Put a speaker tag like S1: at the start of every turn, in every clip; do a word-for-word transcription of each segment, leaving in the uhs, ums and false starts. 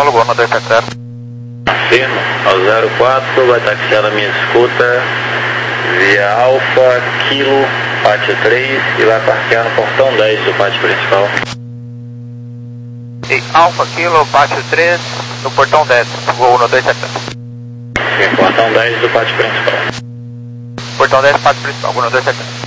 S1: Paulo, Gol dois sete zero.
S2: Firmo, ao zero quatro, vai taxiar na minha escuta, via Alfa, Kilo, pátio três e vai parquear no portão dez do pátio principal.
S1: E Alfa, Kilo, pátio três, no portão dez, Gol dois sete zero.
S2: Sim, portão dez do pátio principal.
S1: Portão dez, pátio principal, Gol dois sete zero.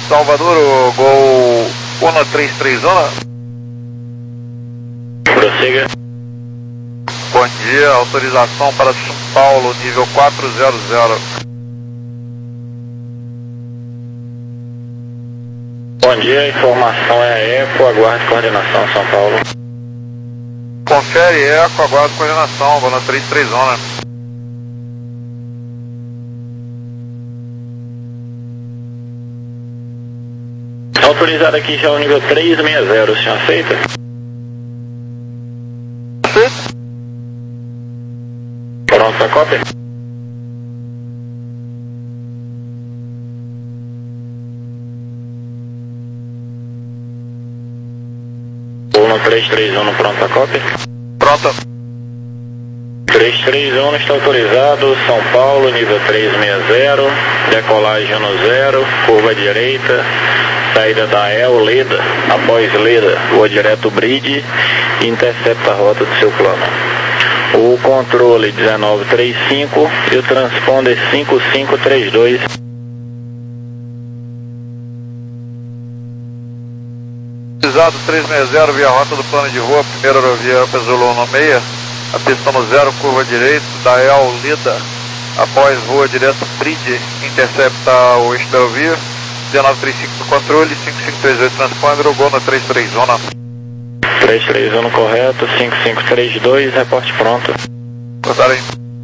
S1: Salvador, o Gol um três três um.
S2: Prossiga.
S1: Bom dia, autorização para São Paulo, nível quatrocentos.
S2: Bom dia, a informação é a Eco, aguarde coordenação São Paulo.
S1: Confere Eco, aguardo coordenação, Gol três três um.
S2: Autorizado aqui já o nível trezentos e sessenta, o senhor aceita?
S1: Aceito.
S2: Pronto para cópia? um três três um pronto para cópia?
S1: Pronto.
S2: três três um está autorizado, São Paulo, nível trezentos e sessenta, decolagem no zero, curva direita, saída da E L, Leda, após Leda, voa direto bridge e intercepta a rota do seu plano. O controle dezenove trinta e cinco e o transponder cinco cinco três dois.
S1: Autorizado trezentos e sessenta via rota do plano de rua, primeira aerovia Pesolou no meia, a pista no zero, curva direita, da E L, Leda, após voa direto bridge, intercepta o eixo da aerovia. dezenove trinta e cinco no controle, cinco cinco três oito transponder, o Gol no três três um.
S2: três três um correto, cinco cinco três dois, reporte pronto.
S1: Botaram aí.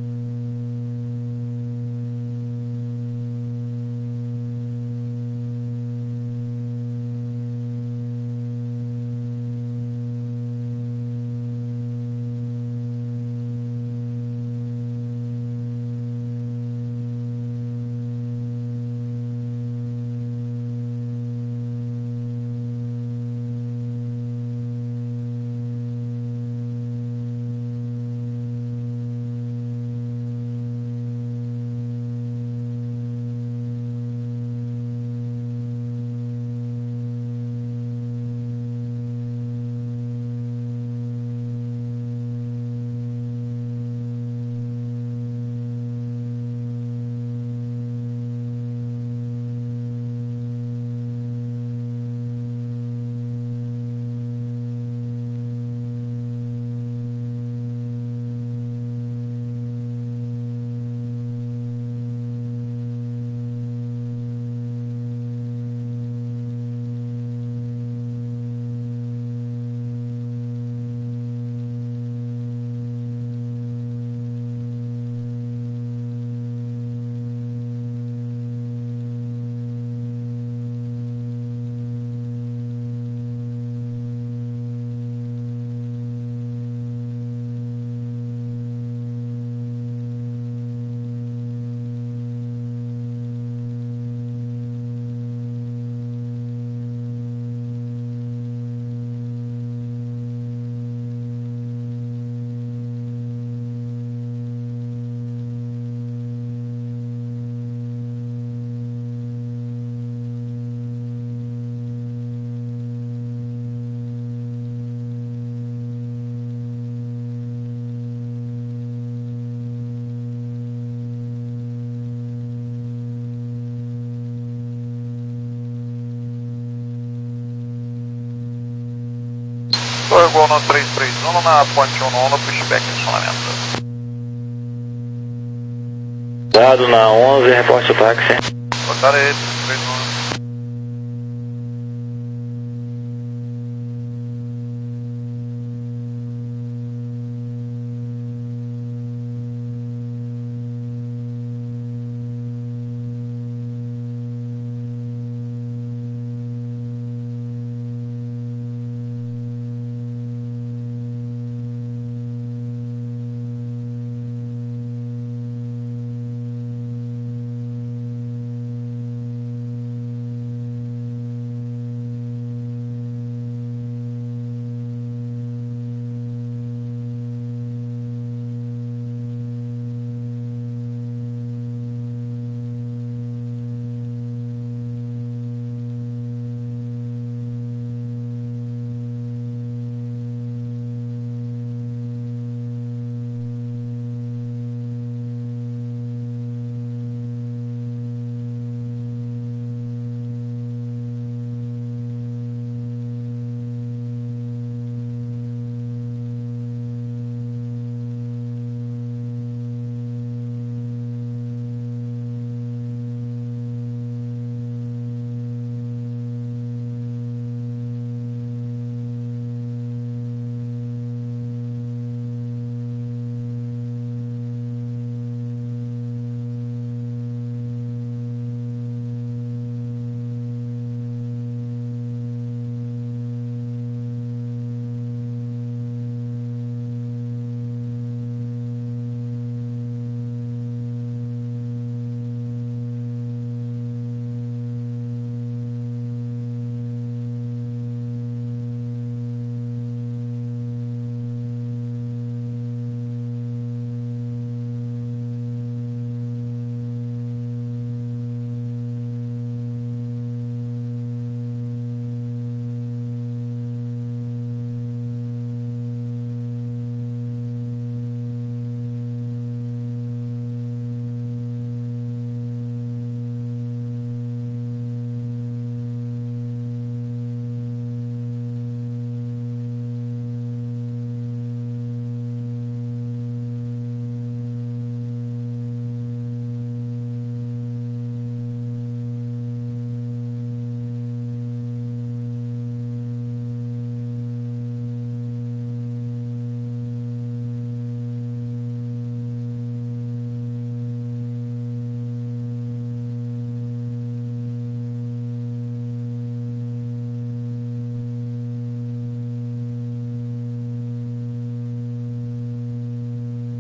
S1: Foi Gol no três três um na ponte um no pushback de acionamento.
S2: Dado na onze, reporte o táxi.
S1: Botaram aí, três três um.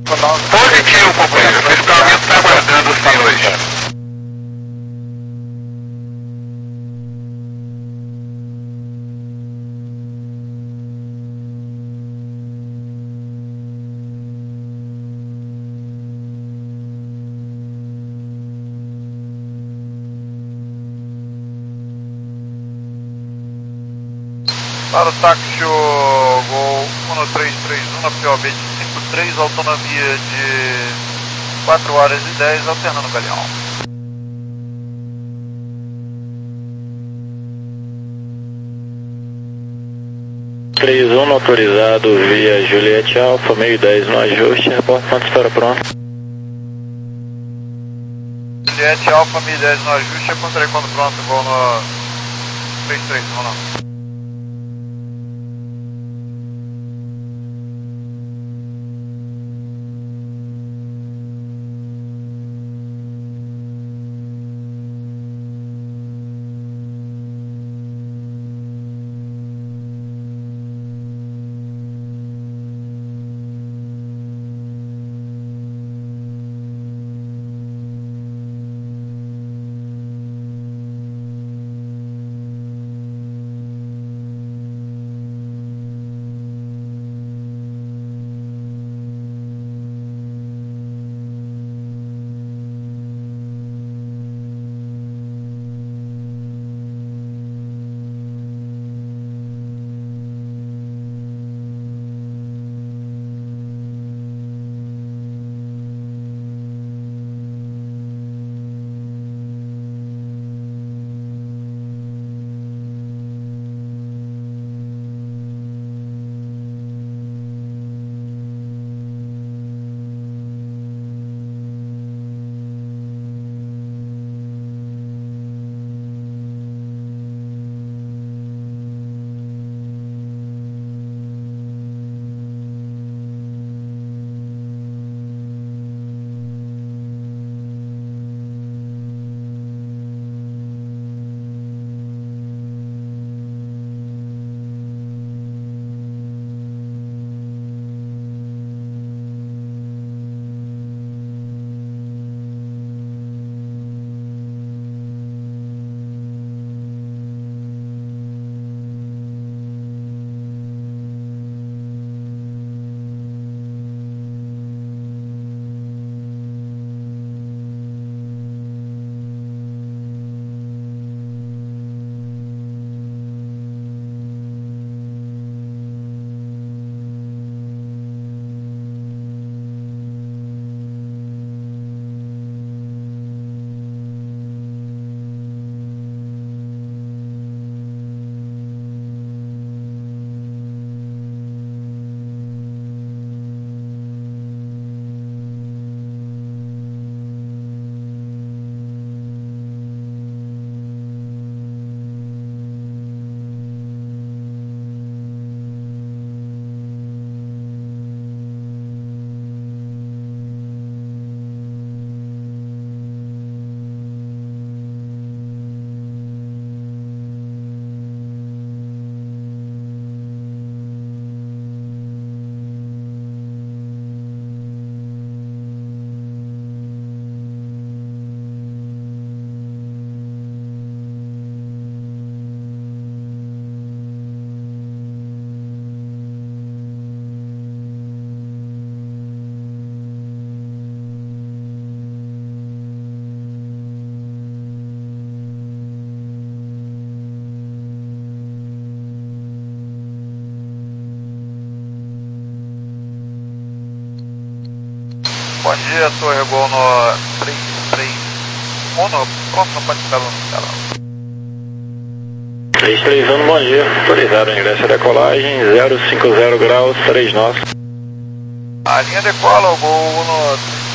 S3: Positivo, companheiro. O equipamento está aguardando os senhores.
S1: Para o táxi Gol um três três um na P O B de cinco três, autonomia de quatro horas e dez, alternando Galeão.
S2: três um autorizado via Juliette Alfa, meio dez no ajuste, reporte quanto espera pronto.
S1: Juliette Alfa, meio dez no ajuste, encontrei quando pronto, Gol no três três um não. Bom dia, Torre Gol no três três um, pronto, não pode ficar no canal.
S2: três três um, bom dia, autorizado ingresso a decolagem, zero cinco zero graus, três nós.
S1: A linha decola, o Gol no